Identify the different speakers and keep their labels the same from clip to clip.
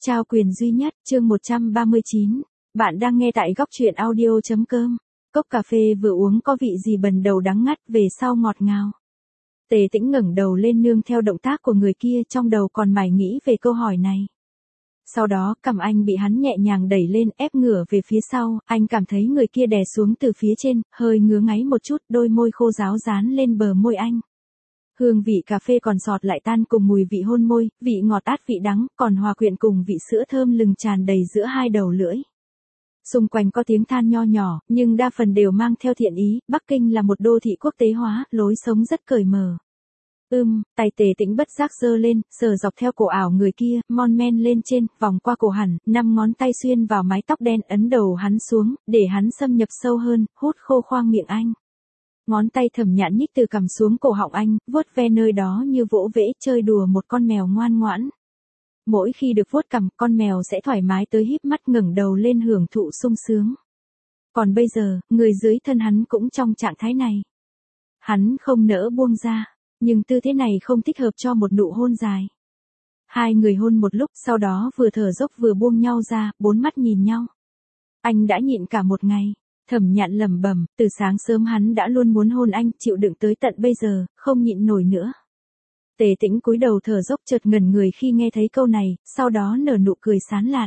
Speaker 1: Trao quyền duy nhất, chương 139. Bạn đang nghe tại góc truyện audio.com. Cốc cà phê vừa uống có vị gì bần đầu đắng ngắt, về sau ngọt ngào. Tề Tĩnh ngẩng đầu lên nương theo động tác của người kia, trong đầu còn mải nghĩ về câu hỏi này. Sau đó, cằm anh bị hắn nhẹ nhàng đẩy lên, ép ngửa về phía sau, anh cảm thấy người kia đè xuống từ phía trên, hơi ngứa ngáy một chút, đôi môi khô ráo dán lên bờ môi anh. Hương vị cà phê còn sọt lại tan cùng mùi vị hôn môi, vị ngọt át vị đắng, còn hòa quyện cùng vị sữa thơm lừng tràn đầy giữa hai đầu lưỡi. Xung quanh có tiếng than nho nhỏ, nhưng đa phần đều mang theo thiện ý, Bắc Kinh là một đô thị quốc tế hóa, lối sống rất cởi mở. Tay Tề Tĩnh bất giác giơ lên, sờ dọc theo cổ ảo người kia, mon men lên trên, vòng qua cổ hẳn, 5 ngón tay xuyên vào mái tóc đen, ấn đầu hắn xuống, để hắn xâm nhập sâu hơn, hút khô khoang miệng anh. Ngón tay Thẩm Nhạn nhích từ cằm xuống cổ họng anh, vuốt ve nơi đó như vỗ vẽ chơi đùa một con mèo ngoan ngoãn. Mỗi khi được vuốt cằm, con mèo sẽ thoải mái tới híp mắt ngẩng đầu lên hưởng thụ sung sướng. Còn bây giờ, người dưới thân hắn cũng trong trạng thái này. Hắn không nỡ buông ra, nhưng tư thế này không thích hợp cho một nụ hôn dài. Hai người hôn một lúc, sau đó vừa thở dốc vừa buông nhau ra, bốn mắt nhìn nhau. Anh đã nhịn cả một ngày. Thẩm Nhạn lẩm bẩm, từ sáng sớm hắn đã luôn muốn hôn anh, chịu đựng tới tận bây giờ, không nhịn nổi nữa. Tề Tĩnh cúi đầu thở dốc chợt ngẩn người khi nghe thấy câu này, sau đó nở nụ cười sán lạn.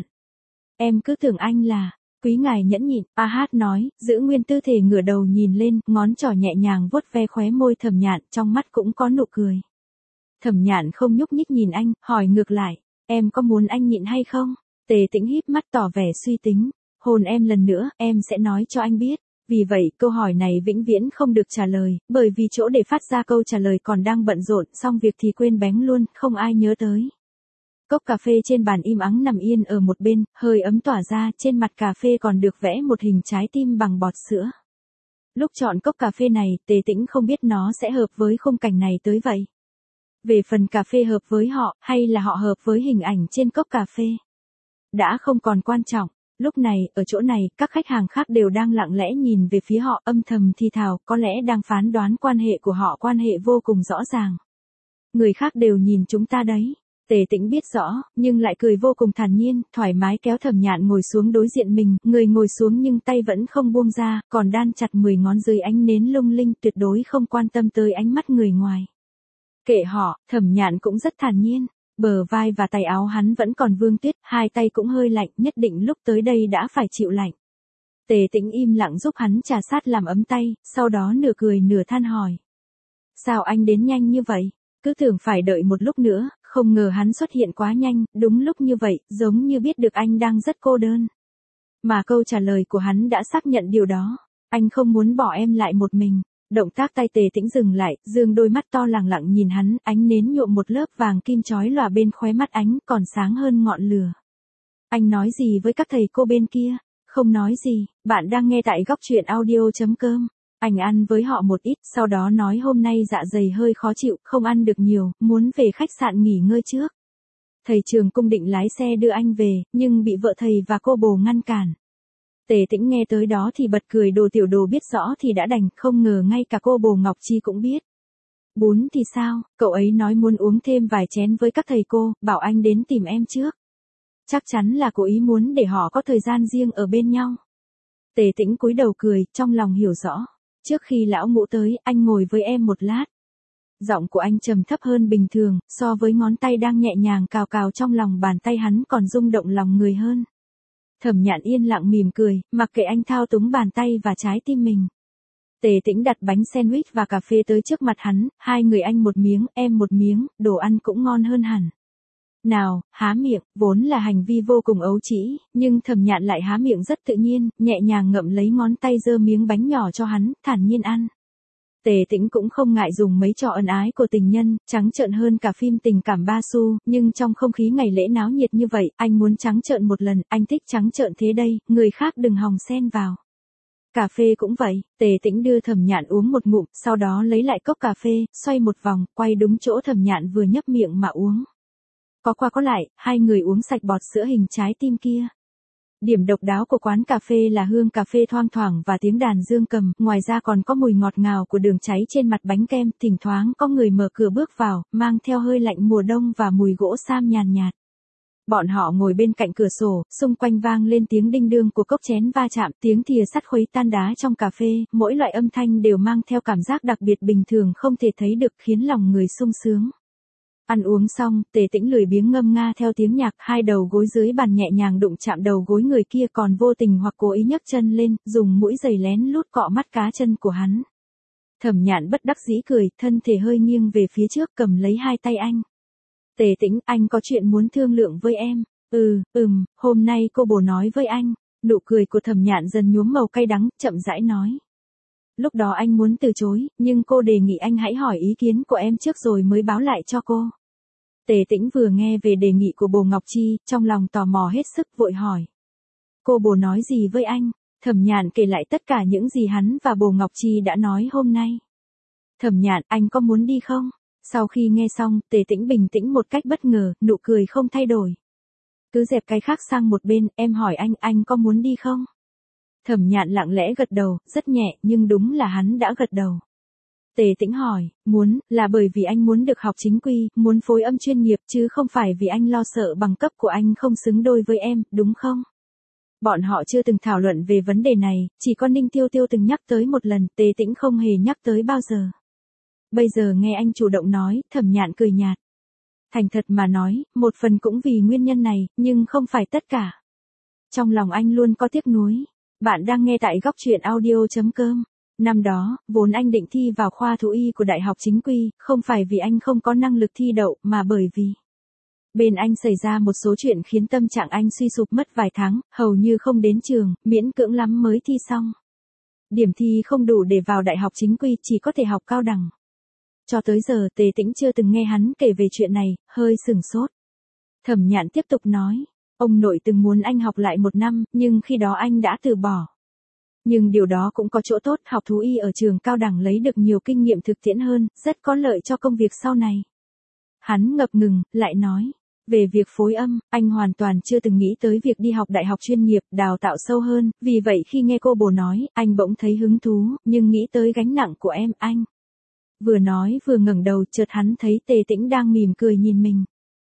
Speaker 1: Em cứ tưởng anh là, quý ngài nhẫn nhịn, A Hát nói, giữ nguyên tư thể ngửa đầu nhìn lên, ngón trỏ nhẹ nhàng vuốt ve khóe môi Thẩm Nhạn, trong mắt cũng có nụ cười. Thẩm Nhạn không nhúc nhích nhìn anh, hỏi ngược lại, em có muốn anh nhịn hay không? Tề Tĩnh híp mắt tỏ vẻ suy tính. Hôn em lần nữa, em sẽ nói cho anh biết. Vì vậy, câu hỏi này vĩnh viễn không được trả lời, bởi vì chỗ để phát ra câu trả lời còn đang bận rộn, xong việc thì quên bén luôn, không ai nhớ tới. Cốc cà phê trên bàn im ắng nằm yên ở một bên, hơi ấm tỏa ra, trên mặt cà phê còn được vẽ một hình trái tim bằng bọt sữa. Lúc chọn cốc cà phê này, Tề Tĩnh không biết nó sẽ hợp với khung cảnh này tới vậy. Về phần cà phê hợp với họ, hay là họ hợp với hình ảnh trên cốc cà phê, đã không còn quan trọng. Lúc này, ở chỗ này, các khách hàng khác đều đang lặng lẽ nhìn về phía họ, âm thầm thì thào, có lẽ đang phán đoán quan hệ của họ, quan hệ vô cùng rõ ràng. Người khác đều nhìn chúng ta đấy. Tề Tĩnh biết rõ, nhưng lại cười vô cùng thản nhiên, thoải mái kéo Thẩm Nhạn ngồi xuống đối diện mình, người ngồi xuống nhưng tay vẫn không buông ra, còn đan chặt 10 ngón dưới ánh nến lung linh, tuyệt đối không quan tâm tới ánh mắt người ngoài. Kệ họ, Thẩm Nhạn cũng rất thản nhiên. Bờ vai và tay áo hắn vẫn còn vương tuyết, hai tay cũng hơi lạnh, nhất định lúc tới đây đã phải chịu lạnh. Tề Tĩnh im lặng giúp hắn trà sát làm ấm tay, sau đó nửa cười nửa than hỏi. Sao anh đến nhanh như vậy? Cứ tưởng phải đợi một lúc nữa, không ngờ hắn xuất hiện quá nhanh, đúng lúc như vậy, giống như biết được anh đang rất cô đơn. Mà câu trả lời của hắn đã xác nhận điều đó. Anh không muốn bỏ em lại một mình. Động tác tay Tề Tĩnh dừng lại, dương đôi mắt to lẳng lặng nhìn hắn, ánh nến nhuộm một lớp vàng kim chói lòa bên khóe mắt ánh, còn sáng hơn ngọn lửa. Anh nói gì với các thầy cô bên kia? Không nói gì, bạn đang nghe tại góc truyện audio.com. Anh ăn với họ một ít, sau đó nói hôm nay dạ dày hơi khó chịu, không ăn được nhiều, muốn về khách sạn nghỉ ngơi trước. Thầy Trường Cung định lái xe đưa anh về, nhưng bị vợ thầy và cô bồ ngăn cản. Tề Tĩnh nghe tới đó thì bật cười, đồ tiểu đồ biết rõ thì đã đành, không ngờ ngay cả cô bồ Ngọc Chi cũng biết. Bún thì sao, cậu ấy nói muốn uống thêm vài chén với các thầy cô, bảo anh đến tìm em trước. Chắc chắn là cố ý muốn để họ có thời gian riêng ở bên nhau. Tề Tĩnh cúi đầu cười, trong lòng hiểu rõ. Trước khi lão ngũ tới, anh ngồi với em một lát. Giọng của anh trầm thấp hơn bình thường, so với ngón tay đang nhẹ nhàng cào cào trong lòng bàn tay hắn còn rung động lòng người hơn. Thẩm Nhạn yên lặng mỉm cười, mặc kệ anh thao túng bàn tay và trái tim mình. Tề Tĩnh đặt bánh sandwich và cà phê tới trước mặt hắn, hai người anh một miếng, em một miếng, đồ ăn cũng ngon hơn hẳn. Nào, há miệng, vốn là hành vi vô cùng ấu trĩ, nhưng Thẩm Nhạn lại há miệng rất tự nhiên, nhẹ nhàng ngậm lấy ngón tay giơ miếng bánh nhỏ cho hắn, thản nhiên ăn. Tề Tĩnh cũng không ngại dùng mấy trò ân ái của tình nhân, trắng trợn hơn cả phim tình cảm ba xu, nhưng trong không khí ngày lễ náo nhiệt như vậy, anh muốn trắng trợn một lần, anh thích trắng trợn thế đây, người khác đừng hòng xen vào. Cà phê cũng vậy, Tề Tĩnh đưa Thẩm Nhạn uống một ngụm, sau đó lấy lại cốc cà phê, xoay một vòng, quay đúng chỗ Thẩm Nhạn vừa nhấp miệng mà uống. Có qua có lại, hai người uống sạch bọt sữa hình trái tim kia. Điểm độc đáo của quán cà phê là hương cà phê thoang thoảng và tiếng đàn dương cầm, ngoài ra còn có mùi ngọt ngào của đường cháy trên mặt bánh kem, thỉnh thoảng có người mở cửa bước vào, mang theo hơi lạnh mùa đông và mùi gỗ sam nhàn nhạt. Bọn họ ngồi bên cạnh cửa sổ, xung quanh vang lên tiếng đinh đương của cốc chén va chạm, tiếng thìa sắt khuấy tan đá trong cà phê, mỗi loại âm thanh đều mang theo cảm giác đặc biệt bình thường không thể thấy được, khiến lòng người sung sướng. Ăn uống xong, Tề Tĩnh lười biếng ngâm nga theo tiếng nhạc, hai đầu gối dưới bàn nhẹ nhàng đụng chạm đầu gối người kia, còn vô tình hoặc cố ý nhấc chân lên, dùng mũi giày lén lút cọ mắt cá chân của hắn. Thẩm Nhạn bất đắc dĩ cười, thân thể hơi nghiêng về phía trước, cầm lấy hai tay anh. Tề Tĩnh, anh có chuyện muốn thương lượng với em. Hôm nay cô bồ nói với anh. Nụ cười của Thẩm Nhạn dần nhuốm màu cay đắng, chậm rãi nói. Lúc đó anh muốn từ chối, nhưng cô đề nghị anh hãy hỏi ý kiến của em trước rồi mới báo lại cho cô. Tề Tĩnh vừa nghe về đề nghị của bồ Ngọc Chi, trong lòng tò mò hết sức, vội hỏi. Cô bồ nói gì với anh? Thẩm Nhạn kể lại tất cả những gì hắn và bồ Ngọc Chi đã nói hôm nay. Thẩm Nhạn, anh có muốn đi không? Sau khi nghe xong, Tề Tĩnh bình tĩnh một cách bất ngờ, nụ cười không thay đổi. Cứ dẹp cái khác sang một bên, em hỏi anh có muốn đi không? Thẩm Nhạn lặng lẽ gật đầu, rất nhẹ, nhưng đúng là hắn đã gật đầu. Tề Tĩnh hỏi, muốn, là bởi vì anh muốn được học chính quy, muốn phối âm chuyên nghiệp, chứ không phải vì anh lo sợ bằng cấp của anh không xứng đôi với em, đúng không? Bọn họ chưa từng thảo luận về vấn đề này, chỉ có Ninh Tiêu Tiêu từng nhắc tới một lần, Tề Tĩnh không hề nhắc tới bao giờ. Bây giờ nghe anh chủ động nói, Thẩm Nhạn cười nhạt. Thành thật mà nói, một phần cũng vì nguyên nhân này, nhưng không phải tất cả. Trong lòng anh luôn có tiếc nuối. Bạn đang nghe tại góc truyện audio.com. Năm đó, vốn anh định thi vào khoa thú y của Đại học Chính quy, không phải vì anh không có năng lực thi đậu, mà bởi vì bên anh xảy ra một số chuyện khiến tâm trạng anh suy sụp mất vài tháng, hầu như không đến trường, miễn cưỡng lắm mới thi xong. Điểm thi không đủ để vào Đại học Chính quy, chỉ có thể học cao đẳng. Cho tới giờ Tề Tĩnh chưa từng nghe hắn kể về chuyện này, hơi sửng sốt. Thẩm Nhạn tiếp tục nói, ông nội từng muốn anh học lại 1 năm, nhưng khi đó anh đã từ bỏ. Nhưng điều đó cũng có chỗ tốt, học thú y ở trường cao đẳng lấy được nhiều kinh nghiệm thực tiễn hơn, rất có lợi cho công việc sau này. Hắn ngập ngừng, lại nói, về việc phối âm, anh hoàn toàn chưa từng nghĩ tới việc đi học đại học chuyên nghiệp, đào tạo sâu hơn, vì vậy khi nghe cô bồ nói, anh bỗng thấy hứng thú, nhưng nghĩ tới gánh nặng của em, anh. Vừa nói vừa ngẩng đầu, chợt hắn thấy Tề Tĩnh đang mỉm cười nhìn mình.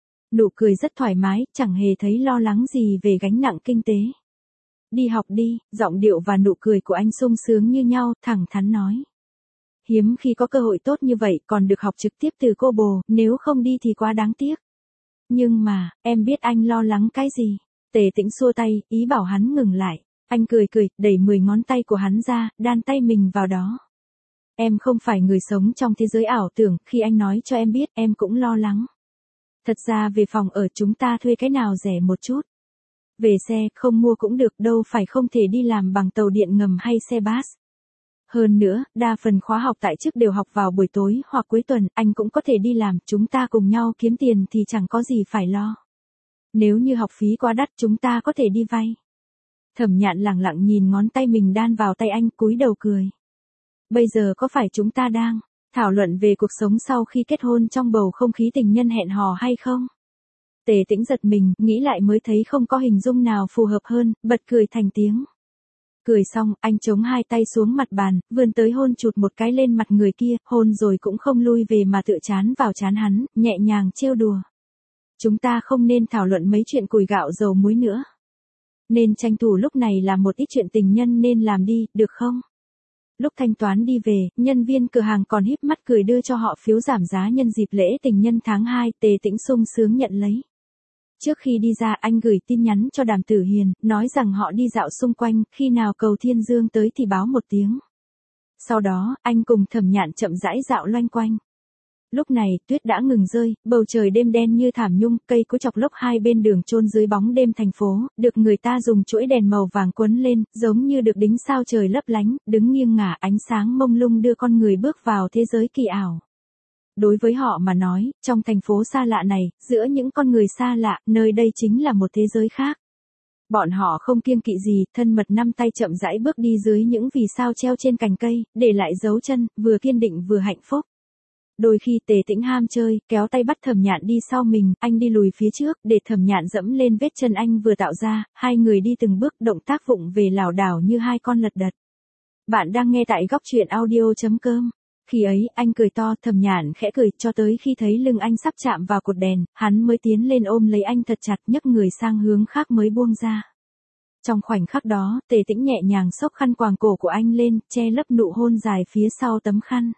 Speaker 1: Nụ cười rất thoải mái, chẳng hề thấy lo lắng gì về gánh nặng kinh tế. Đi học đi, giọng điệu và nụ cười của anh sung sướng như nhau, thẳng thắn nói. Hiếm khi có cơ hội tốt như vậy, còn được học trực tiếp từ cô bồ, nếu không đi thì quá đáng tiếc. Nhưng mà, em biết anh lo lắng cái gì? Tề Tĩnh xua tay, ý bảo hắn ngừng lại. Anh cười, đẩy 10 ngón tay của hắn ra, đan tay mình vào đó. Em không phải người sống trong thế giới ảo tưởng, khi anh nói cho em biết, em cũng lo lắng. Thật ra về phòng ở chúng ta thuê cái nào rẻ một chút. Về xe, không mua cũng được, đâu phải không thể đi làm bằng tàu điện ngầm hay xe bus. Hơn nữa, đa phần khóa học tại chức đều học vào buổi tối hoặc cuối tuần, anh cũng có thể đi làm, chúng ta cùng nhau kiếm tiền thì chẳng có gì phải lo. Nếu như học phí quá đắt chúng ta có thể đi vay. Thẩm Nhạn lẳng lặng nhìn ngón tay mình đan vào tay anh, cúi đầu cười. Bây giờ có phải chúng ta đang thảo luận về cuộc sống sau khi kết hôn trong bầu không khí tình nhân hẹn hò hay không? Tề Tĩnh giật mình, nghĩ lại mới thấy không có hình dung nào phù hợp hơn, bật cười thành tiếng. Cười xong, anh chống hai tay xuống mặt bàn, vươn tới hôn chụt một cái lên mặt người kia, hôn rồi cũng không lui về mà tựa trán vào trán hắn, nhẹ nhàng trêu đùa. Chúng ta không nên thảo luận mấy chuyện củi gạo dầu muối nữa. Nên tranh thủ lúc này làm một ít chuyện tình nhân nên làm đi, được không? Lúc thanh toán đi về, nhân viên cửa hàng còn híp mắt cười đưa cho họ phiếu giảm giá nhân dịp lễ tình nhân tháng 2, Tề Tĩnh sung sướng nhận lấy. Trước khi đi ra anh gửi tin nhắn cho Đàm Tử Hiền, nói rằng họ đi dạo xung quanh, khi nào cầu Thiên Dương tới thì báo một tiếng. Sau đó, anh cùng Thẩm Nhạn chậm rãi dạo loanh quanh. Lúc này, tuyết đã ngừng rơi, bầu trời đêm đen như thảm nhung, cây cối chọc lốc hai bên đường chôn dưới bóng đêm thành phố, được người ta dùng chuỗi đèn màu vàng quấn lên, giống như được đính sao trời lấp lánh, đứng nghiêng ngả ánh sáng mông lung đưa con người bước vào thế giới kỳ ảo. Đối với họ mà nói, trong thành phố xa lạ này, giữa những con người xa lạ, nơi đây chính là một thế giới khác. Bọn họ không kiêng kỵ gì, thân mật năm tay chậm rãi bước đi dưới những vì sao treo trên cành cây, để lại dấu chân, vừa kiên định vừa hạnh phúc. Đôi khi Tề Tĩnh ham chơi, kéo tay bắt Thẩm Nhạn đi sau mình, anh đi lùi phía trước, để Thẩm Nhạn dẫm lên vết chân anh vừa tạo ra, hai người đi từng bước, động tác vụng về lảo đảo như hai con lật đật. Bạn đang nghe tại góc truyện audio.com. Khi ấy, anh cười to, Thẩm Nhạn khẽ cười, cho tới khi thấy lưng anh sắp chạm vào cột đèn, hắn mới tiến lên ôm lấy anh thật chặt, nhấc người sang hướng khác mới buông ra. Trong khoảnh khắc đó, Tề Tĩnh nhẹ nhàng xốc khăn quàng cổ của anh lên, che lấp nụ hôn dài phía sau tấm khăn.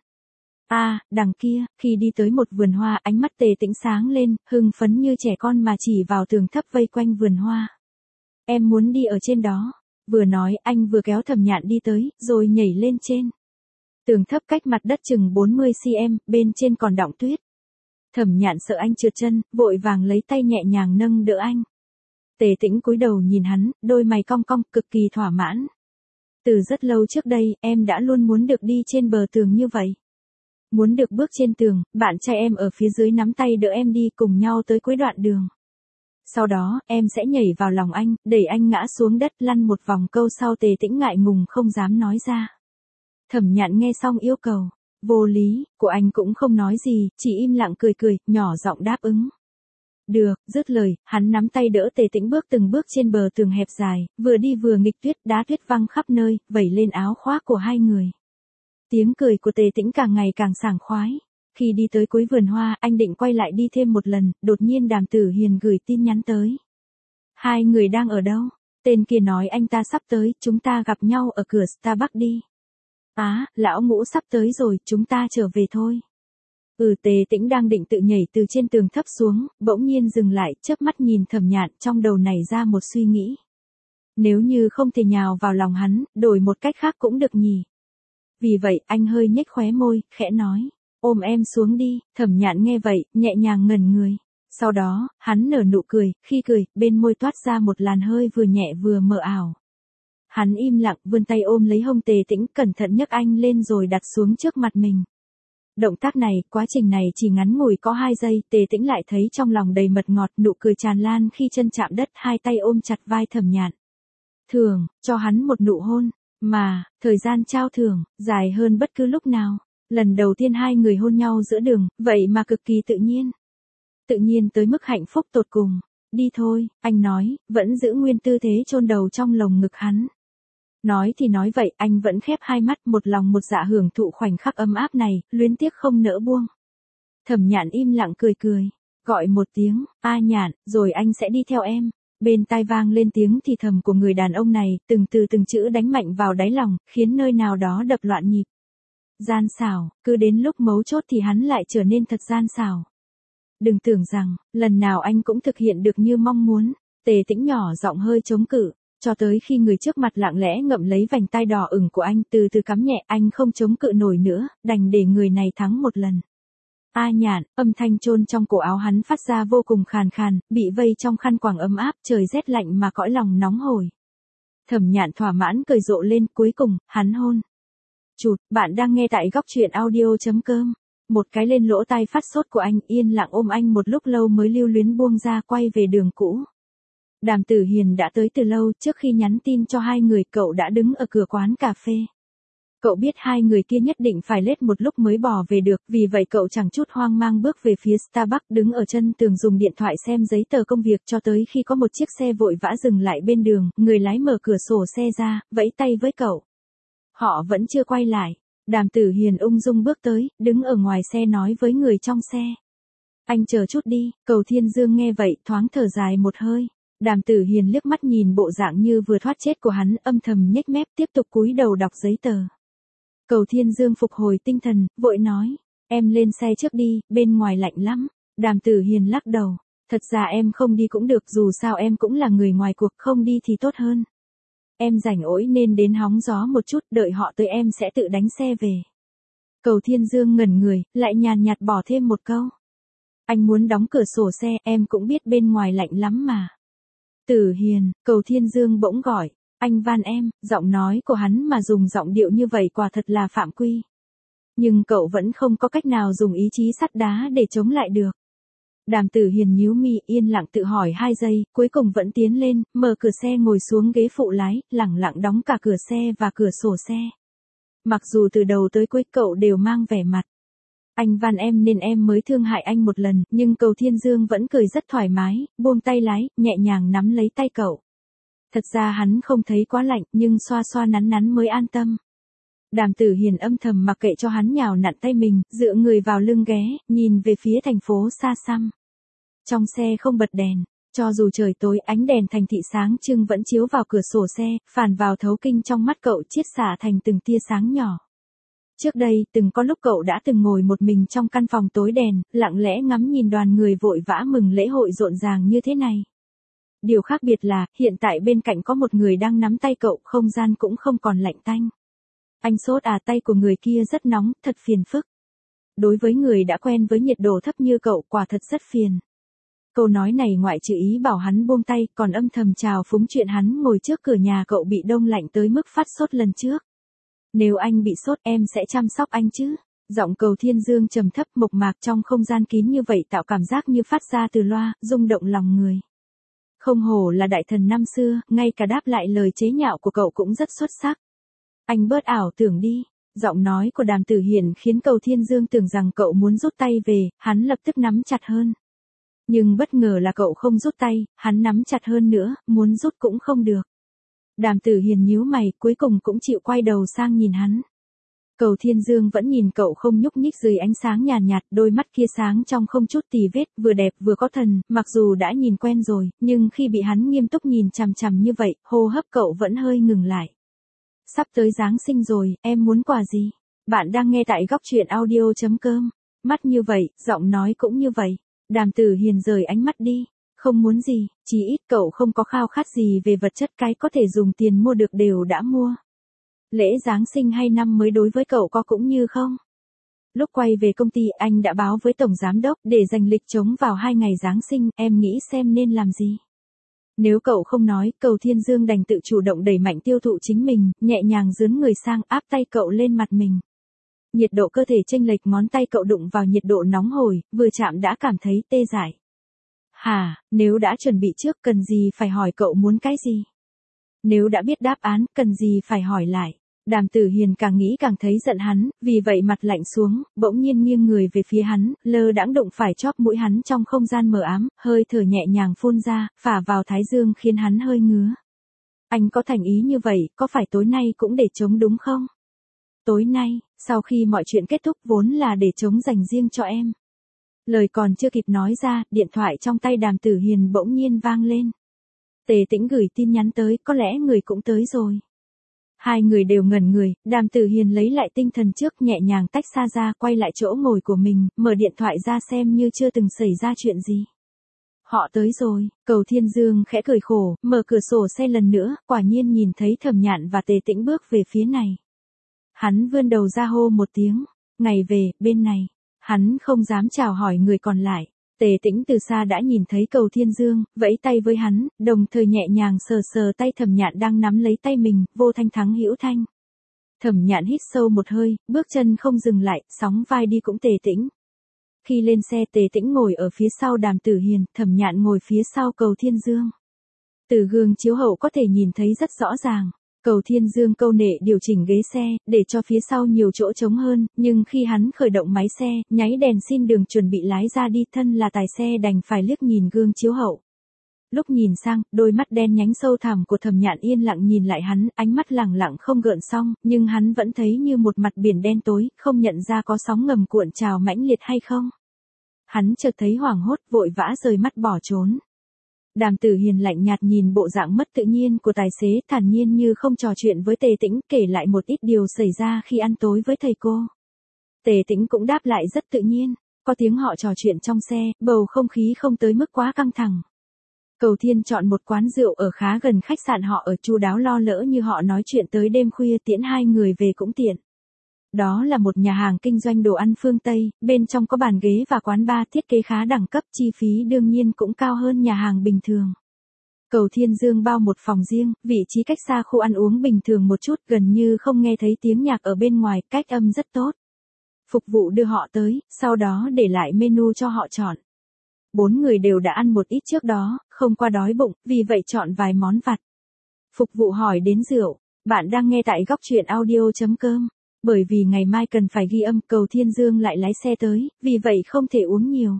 Speaker 1: Đằng kia, khi đi tới một vườn hoa, ánh mắt Tề Tĩnh sáng lên, hưng phấn như trẻ con mà chỉ vào tường thấp vây quanh vườn hoa. Em muốn đi ở trên đó. Vừa nói, anh vừa kéo Thẩm Nhạn đi tới, rồi nhảy lên trên. Tường thấp cách mặt đất chừng 40 cm, bên trên còn đọng tuyết. Thẩm Nhạn sợ anh trượt chân, vội vàng lấy tay nhẹ nhàng nâng đỡ anh. Tề Tĩnh cúi đầu nhìn hắn, đôi mày cong cong, cực kỳ thỏa mãn. Từ rất lâu trước đây, em đã luôn muốn được đi trên bờ tường như vậy. Muốn được bước trên tường, bạn trai em ở phía dưới nắm tay đỡ em đi cùng nhau tới cuối đoạn đường. Sau đó, em sẽ nhảy vào lòng anh, đẩy anh ngã xuống đất lăn một vòng. Câu sau Tề Tĩnh ngại ngùng không dám nói ra. Thẩm Nhạn nghe xong yêu cầu. Vô lý, của anh cũng không nói gì, chỉ im lặng cười cười, nhỏ giọng đáp ứng. Được, dứt lời, hắn nắm tay đỡ Tề Tĩnh bước từng bước trên bờ tường hẹp dài, vừa đi vừa nghịch tuyết, đá tuyết văng khắp nơi, vẩy lên áo khoác của hai người. Tiếng cười của Tề Tĩnh càng ngày càng sảng khoái. Khi đi tới cuối vườn hoa, anh định quay lại đi thêm một lần, đột nhiên Đàm Tử Hiền gửi tin nhắn tới. Hai người đang ở đâu? Tên kia nói anh ta sắp tới, chúng ta gặp nhau ở cửa Starbucks đi. Lão Ngũ sắp tới rồi, chúng ta trở về thôi. Tề Tĩnh đang định tự nhảy từ trên tường thấp xuống, bỗng nhiên dừng lại, chớp mắt nhìn Thẩm Nhạn, trong đầu nảy ra một suy nghĩ. Nếu như không thể nhào vào lòng hắn, đổi một cách khác cũng được nhỉ. Vì vậy, anh hơi nhếch khóe môi, khẽ nói, ôm em xuống đi. Thẩm Nhạn nghe vậy, nhẹ nhàng ngẩn người. Sau đó, hắn nở nụ cười, khi cười, bên môi toát ra một làn hơi vừa nhẹ vừa mờ ảo. Hắn im lặng, vươn tay ôm lấy hông Tề Tĩnh, cẩn thận nhấc anh lên rồi đặt xuống trước mặt mình. Động tác này, quá trình này chỉ ngắn ngủi có 2 giây, Tề Tĩnh lại thấy trong lòng đầy mật ngọt, nụ cười tràn lan khi chân chạm đất, hai tay ôm chặt vai Thẩm Nhạn. Thưởng, cho hắn một nụ hôn, mà, thời gian trao thưởng, dài hơn bất cứ lúc nào. Lần đầu tiên hai người hôn nhau giữa đường, vậy mà cực kỳ tự nhiên. Tự nhiên tới mức hạnh phúc tột cùng. Đi thôi, anh nói, vẫn giữ nguyên tư thế chôn đầu trong lồng ngực hắn. Nói thì nói vậy, anh vẫn khép hai mắt, một lòng một dạ hưởng thụ khoảnh khắc ấm áp này, luyến tiếc không nỡ buông. Thẩm Nhạn im lặng cười cười, gọi một tiếng, Nhạn, rồi anh sẽ đi theo em. Bên tai vang lên tiếng thì thầm của người đàn ông này, từng từ từng chữ đánh mạnh vào đáy lòng, khiến nơi nào đó đập loạn nhịp. Gian xảo, cứ đến lúc mấu chốt thì hắn lại trở nên thật gian xảo. Đừng tưởng rằng, lần nào anh cũng thực hiện được như mong muốn. Tề Tĩnh nhỏ giọng hơi chống cự, cho tới khi người trước mặt lặng lẽ ngậm lấy vành tai đỏ ửng của anh, từ từ cắm nhẹ, anh không chống cự nổi nữa, đành để người này thắng một lần. Nhạn, âm thanh chôn trong cổ áo hắn phát ra vô cùng khàn khàn, bị vây trong khăn quàng ấm áp, trời rét lạnh mà cõi lòng nóng hổi. Thẩm Nhạn thỏa mãn cười rộ lên, cuối cùng, hắn hôn. Bạn đang nghe tại góc truyện audio.com. Một cái lên lỗ tai phát sốt của anh, yên lặng ôm anh một lúc lâu mới lưu luyến buông ra, quay về đường cũ. Đàm Tử Hiền đã tới từ lâu, trước khi nhắn tin cho hai người, cậu đã đứng ở cửa quán cà phê. Cậu biết hai người kia nhất định phải lết một lúc mới bỏ về được, vì vậy cậu chẳng chút hoang mang bước về phía Starbucks, đứng ở chân tường dùng điện thoại xem giấy tờ công việc, cho tới khi có một chiếc xe vội vã dừng lại bên đường, người lái mở cửa sổ xe ra, vẫy tay với cậu. Họ vẫn chưa quay lại. Đàm Tử Hiền ung dung bước tới, đứng ở ngoài xe nói với người trong xe. Anh chờ chút đi. Cầu Thiên Dương nghe vậy, thoáng thở dài một hơi. Đàm Tử Hiền liếc mắt nhìn bộ dạng như vừa thoát chết của hắn, âm thầm nhếch mép, tiếp tục cúi đầu đọc giấy tờ. Cầu Thiên Dương phục hồi tinh thần, vội nói, em lên xe trước đi, bên ngoài lạnh lắm. Đàm Tử Hiền lắc đầu, thật ra em không đi cũng được, dù sao em cũng là người ngoài cuộc, không đi thì tốt hơn. Em rảnh rỗi nên đến hóng gió một chút, đợi họ tới em sẽ tự đánh xe về. Cầu Thiên Dương ngẩn người, lại nhàn nhạt bỏ thêm một câu. Anh muốn đóng cửa sổ xe, em cũng biết bên ngoài lạnh lắm mà. Tử Hiền, Cầu Thiên Dương bỗng gọi, anh van em, giọng nói của hắn mà dùng giọng điệu như vậy quả thật là phạm quy. Nhưng cậu vẫn không có cách nào dùng ý chí sắt đá để chống lại được. Đàm Tử Hiền nhíu mi, yên lặng tự hỏi 2 giây, cuối cùng vẫn tiến lên, mở cửa xe ngồi xuống ghế phụ lái, lẳng lặng đóng cả cửa xe và cửa sổ xe. Mặc dù từ đầu tới cuối cậu đều mang vẻ mặt. Anh van em nên em mới thương hại anh một lần, nhưng Cầu Thiên Dương vẫn cười rất thoải mái, buông tay lái, nhẹ nhàng nắm lấy tay cậu. Thật ra hắn không thấy quá lạnh, nhưng xoa xoa nắn nắn mới an tâm. Đàm Tử Hiền âm thầm mặc kệ cho hắn nhào nặn tay mình, dựa người vào lưng ghé, nhìn về phía thành phố xa xăm. Trong xe không bật đèn, cho dù trời tối ánh đèn thành thị sáng trưng vẫn chiếu vào cửa sổ xe, phản vào thấu kinh trong mắt cậu chiết xạ thành từng tia sáng nhỏ. Trước đây, từng có lúc cậu đã từng ngồi một mình trong căn phòng tối đèn, lặng lẽ ngắm nhìn đoàn người vội vã mừng lễ hội rộn ràng như thế này. Điều khác biệt là, hiện tại bên cạnh có một người đang nắm tay cậu, không gian cũng không còn lạnh tanh. Anh sốt à, tay của người kia rất nóng, thật phiền phức. Đối với người đã quen với nhiệt độ thấp như cậu, quả thật rất phiền. Câu nói này ngoại trừ ý bảo hắn buông tay, còn âm thầm chào phúng chuyện hắn ngồi trước cửa nhà cậu bị đông lạnh tới mức phát sốt lần trước. Nếu anh bị sốt em sẽ chăm sóc anh chứ. Giọng Cầu Thiên Dương trầm thấp mộc mạc trong không gian kín như vậy tạo cảm giác như phát ra từ loa, rung động lòng người. Không hổ là đại thần năm xưa, ngay cả đáp lại lời chế nhạo của cậu cũng rất xuất sắc. Anh bớt ảo tưởng đi. Giọng nói của Đàm Tử Hiền khiến Cầu Thiên Dương tưởng rằng cậu muốn rút tay về, hắn lập tức nắm chặt hơn. Nhưng bất ngờ là cậu không rút tay, hắn nắm chặt hơn nữa, muốn rút cũng không được. Đàm Tử Hiền nhíu mày, cuối cùng cũng chịu quay đầu sang nhìn hắn. Cầu Thiên Dương vẫn nhìn cậu không nhúc nhích dưới ánh sáng nhàn nhạt, đôi mắt kia sáng trong không chút tì vết, vừa đẹp vừa có thần, mặc dù đã nhìn quen rồi, nhưng khi bị hắn nghiêm túc nhìn chằm chằm như vậy, hô hấp cậu vẫn hơi ngừng lại. Sắp tới Giáng sinh rồi, em muốn quà gì? Bạn đang nghe tại góc truyện audio.com. Mắt như vậy, giọng nói cũng như vậy. Đàm Tử Hiền rời ánh mắt đi. Không muốn gì, chỉ ít cậu không có khao khát gì về vật chất, cái có thể dùng tiền mua được đều đã mua. Lễ Giáng sinh hay năm mới đối với cậu có cũng như không. Lúc quay về công ty anh đã báo với Tổng Giám Đốc để dành lịch trống vào 2 ngày Giáng sinh, em nghĩ xem nên làm gì. Nếu cậu không nói, Cầu Thiên Dương đành tự chủ động đẩy mạnh tiêu thụ chính mình, nhẹ nhàng dướn người sang áp tay cậu lên mặt mình. Nhiệt độ cơ thể chênh lệch, ngón tay cậu đụng vào nhiệt độ nóng hổi, vừa chạm đã cảm thấy tê dại. Hả, nếu đã chuẩn bị trước cần gì phải hỏi cậu muốn cái gì? Nếu đã biết đáp án, cần gì phải hỏi lại? Đàm Tử Hiền càng nghĩ càng thấy giận hắn, vì vậy mặt lạnh xuống, bỗng nhiên nghiêng người về phía hắn, lơ đãng đụng phải chóp mũi hắn trong không gian mờ ám, hơi thở nhẹ nhàng phun ra, phả vào thái dương khiến hắn hơi ngứa. Anh có thành ý như vậy, có phải tối nay cũng để trống đúng không? Tối nay, sau khi mọi chuyện kết thúc vốn là để trống dành riêng cho em. Lời còn chưa kịp nói ra, điện thoại trong tay Đàm Tử Hiền bỗng nhiên vang lên. Tề Tĩnh gửi tin nhắn tới, có lẽ người cũng tới rồi. Hai người đều ngẩn người, Đàm Tử Hiền lấy lại tinh thần trước, nhẹ nhàng tách xa ra, quay lại chỗ ngồi của mình, mở điện thoại ra xem như chưa từng xảy ra chuyện gì. Họ tới rồi, Cầu Thiên Dương khẽ cười khổ, mở cửa sổ xe lần nữa, quả nhiên nhìn thấy Thẩm Nhạn và Tề Tĩnh bước về phía này. Hắn vươn đầu ra hô một tiếng, ngày về, bên này. Hắn không dám chào hỏi người còn lại. Tề Tĩnh từ xa đã nhìn thấy Cầu Thiên Dương, vẫy tay với hắn, đồng thời nhẹ nhàng sờ sờ tay Thẩm Nhạn đang nắm lấy tay mình, vô thanh thắng hữu thanh. Thẩm Nhạn hít sâu một hơi, bước chân không dừng lại, sóng vai đi cũng Tề Tĩnh. Khi lên xe Tề Tĩnh ngồi ở phía sau Đàm Tử Hiền, Thẩm Nhạn ngồi phía sau Cầu Thiên Dương. Từ gương chiếu hậu có thể nhìn thấy rất rõ ràng. Cầu Thiên Dương câu nệ điều chỉnh ghế xe, để cho phía sau nhiều chỗ trống hơn, nhưng khi hắn khởi động máy xe, nháy đèn xin đường chuẩn bị lái ra đi, thân là tài xe đành phải liếc nhìn gương chiếu hậu. Lúc nhìn sang, đôi mắt đen nhánh sâu thẳm của Thẩm Nhạn yên lặng nhìn lại hắn, ánh mắt lẳng lặng không gợn sóng, nhưng hắn vẫn thấy như một mặt biển đen tối, không nhận ra có sóng ngầm cuộn trào mãnh liệt hay không. Hắn chợt thấy hoảng hốt, vội vã rời mắt bỏ trốn. Đàm Tử Hiền lạnh nhạt nhìn bộ dạng mất tự nhiên của tài xế, thản nhiên như không trò chuyện với Tề Tĩnh, kể lại một ít điều xảy ra khi ăn tối với thầy cô. Tề Tĩnh cũng đáp lại rất tự nhiên, có tiếng họ trò chuyện trong xe, bầu không khí không tới mức quá căng thẳng. Cầu Thiên chọn một quán rượu ở khá gần khách sạn họ ở, chu đáo lo lỡ như họ nói chuyện tới đêm khuya, tiễn hai người về cũng tiện. Đó là một nhà hàng kinh doanh đồ ăn phương Tây, bên trong có bàn ghế và quán bar, thiết kế khá đẳng cấp, chi phí đương nhiên cũng cao hơn nhà hàng bình thường. Cầu Thiên Dương bao một phòng riêng, vị trí cách xa khu ăn uống bình thường một chút, gần như không nghe thấy tiếng nhạc ở bên ngoài, cách âm rất tốt. Phục vụ đưa họ tới, sau đó để lại menu cho họ chọn. 4 người đều đã ăn một ít trước đó, không qua đói bụng, vì vậy chọn vài món vặt. Phục vụ hỏi đến rượu, bạn đang nghe tại góc truyện audio.com. Bởi vì ngày mai cần phải ghi âm, Cầu Thiên Dương lại lái xe tới, vì vậy không thể uống nhiều.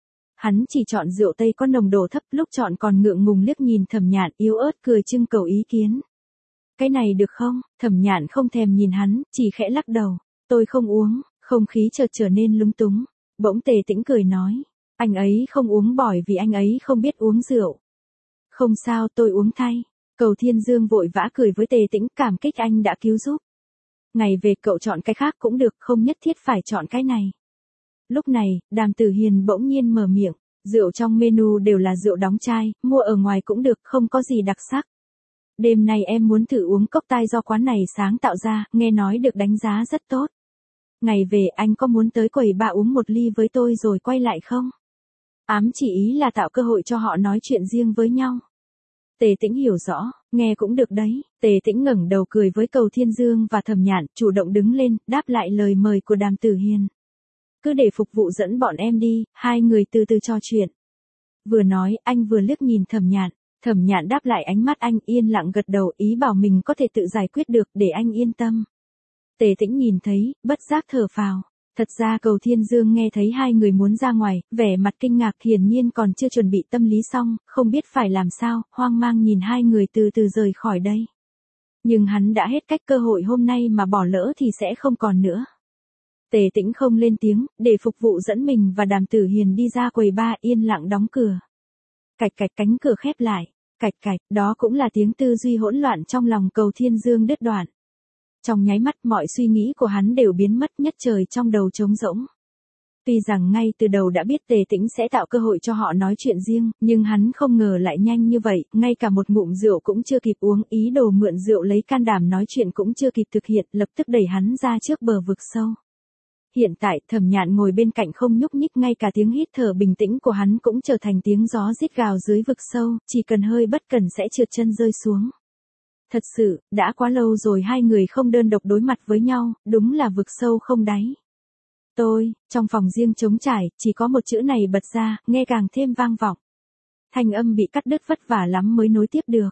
Speaker 1: Hắn chỉ chọn rượu Tây có nồng độ thấp, lúc chọn còn ngượng ngùng liếc nhìn Thẩm Nhạn yếu ớt cười trưng cầu ý kiến. Cái này được không? Thẩm Nhạn không thèm nhìn hắn, chỉ khẽ lắc đầu. Tôi không uống, không khí chợt trở nên lúng túng. Bỗng Tề Tĩnh cười nói. Anh ấy không uống bởi vì anh ấy không biết uống rượu. Không sao, tôi uống thay. Cầu Thiên Dương vội vã cười với Tề Tĩnh, cảm kích anh đã cứu giúp. Ngày về cậu chọn cái khác cũng được, không nhất thiết phải chọn cái này. Lúc này, Đàm Tử Hiền bỗng nhiên mở miệng. Rượu trong menu đều là rượu đóng chai, mua ở ngoài cũng được, không có gì đặc sắc. Đêm nay em muốn thử uống cốc tai do quán này sáng tạo ra, nghe nói được đánh giá rất tốt. Ngày về anh có muốn tới quầy ba uống một ly với tôi rồi quay lại không? Ám chỉ ý là tạo cơ hội cho họ nói chuyện riêng với nhau. Tề Tĩnh hiểu rõ, nghe cũng được đấy. Tề Tĩnh ngẩng đầu cười với Cầu Thiên Dương và Thẩm Nhạn, chủ động đứng lên, đáp lại lời mời của Đàm Tử Hiền. Cứ để phục vụ dẫn bọn em đi, hai người từ từ trò chuyện. Vừa nói, anh vừa liếc nhìn Thẩm Nhạn. Thẩm Nhạn đáp lại ánh mắt anh, yên lặng gật đầu, ý bảo mình có thể tự giải quyết được, để anh yên tâm. Tề Tĩnh nhìn thấy, bất giác thở phào. Thật ra Cầu Thiên Dương nghe thấy hai người muốn ra ngoài, vẻ mặt kinh ngạc, hiển nhiên còn chưa chuẩn bị tâm lý xong, không biết phải làm sao, hoang mang nhìn hai người từ từ rời khỏi đây. Nhưng hắn đã hết cách, cơ hội hôm nay mà bỏ lỡ thì sẽ không còn nữa. Tề Tĩnh không lên tiếng, để phục vụ dẫn mình và Đàm Tử Hiền đi ra quầy bar, yên lặng đóng cửa. Cạch cạch, cánh cửa khép lại. Cạch cạch, đó cũng là tiếng tư duy hỗn loạn trong lòng Cầu Thiên Dương đứt đoạn. Trong nháy mắt mọi suy nghĩ của hắn đều biến mất, nhất trời trong đầu trống rỗng. Tuy rằng ngay từ đầu đã biết Tề Tĩnh sẽ tạo cơ hội cho họ nói chuyện riêng, nhưng hắn không ngờ lại nhanh như vậy, ngay cả một ngụm rượu cũng chưa kịp uống, ý đồ mượn rượu lấy can đảm nói chuyện cũng chưa kịp thực hiện, lập tức đẩy hắn ra trước bờ vực sâu. Hiện tại, Thẩm Nhạn ngồi bên cạnh không nhúc nhích, ngay cả tiếng hít thở bình tĩnh của hắn cũng trở thành tiếng gió rít gào dưới vực sâu, chỉ cần hơi bất cẩn sẽ trượt chân rơi xuống. Thật sự, đã quá lâu rồi hai người không đơn độc đối mặt với nhau, đúng là vực sâu không đáy. Trong phòng riêng trống trải, chỉ có một chữ này bật ra, nghe càng thêm vang vọng. Thanh âm bị cắt đứt vất vả lắm mới nối tiếp được.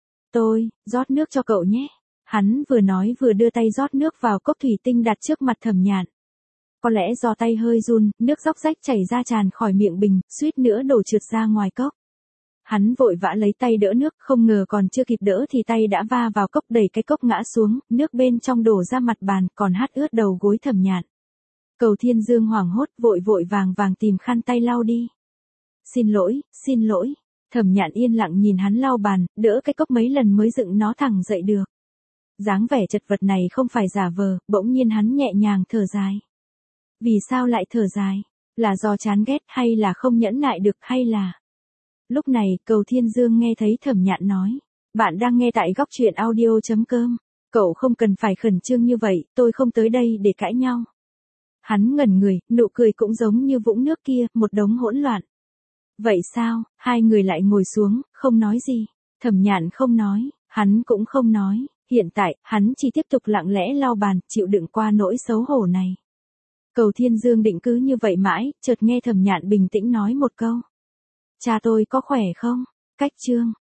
Speaker 1: Rót nước cho cậu nhé. Hắn vừa nói vừa đưa tay rót nước vào cốc thủy tinh đặt trước mặt Thẩm Nhạn. Có lẽ do tay hơi run, nước róc rách chảy ra tràn khỏi miệng bình, suýt nữa đổ trượt ra ngoài cốc. Hắn vội vã lấy tay đỡ nước, không ngờ còn chưa kịp đỡ thì tay đã va vào cốc, đẩy cái cốc ngã xuống, nước bên trong đổ ra mặt bàn, còn hắt ướt đầu gối Thẩm Nhạn. Cầu Thiên Dương hoảng hốt, vội vàng tìm khăn tay lau đi. Xin lỗi. Thẩm Nhạn yên lặng nhìn hắn lau bàn, đỡ cái cốc mấy lần mới dựng nó thẳng dậy được. Dáng vẻ chật vật này không phải giả vờ, bỗng nhiên hắn nhẹ nhàng thở dài. Vì sao lại thở dài? Là do chán ghét hay là không nhẫn nại được hay là... Lúc này, Cầu Thiên Dương nghe thấy Thẩm Nhạn nói. Bạn đang nghe tại góc truyện audio.com. Cậu không cần phải khẩn trương như vậy, tôi không tới đây để cãi nhau. Hắn ngẩn người, nụ cười cũng giống như vũng nước kia, một đống hỗn loạn. Vậy sao? Hai người lại ngồi xuống, không nói gì. Thẩm Nhạn không nói, hắn cũng không nói. Hiện tại, hắn chỉ tiếp tục lặng lẽ lau bàn, chịu đựng qua nỗi xấu hổ này. Cầu Thiên Dương định cứ như vậy mãi, chợt nghe Thẩm Nhạn bình tĩnh nói một câu. Cha tôi có khỏe không? Cách chương.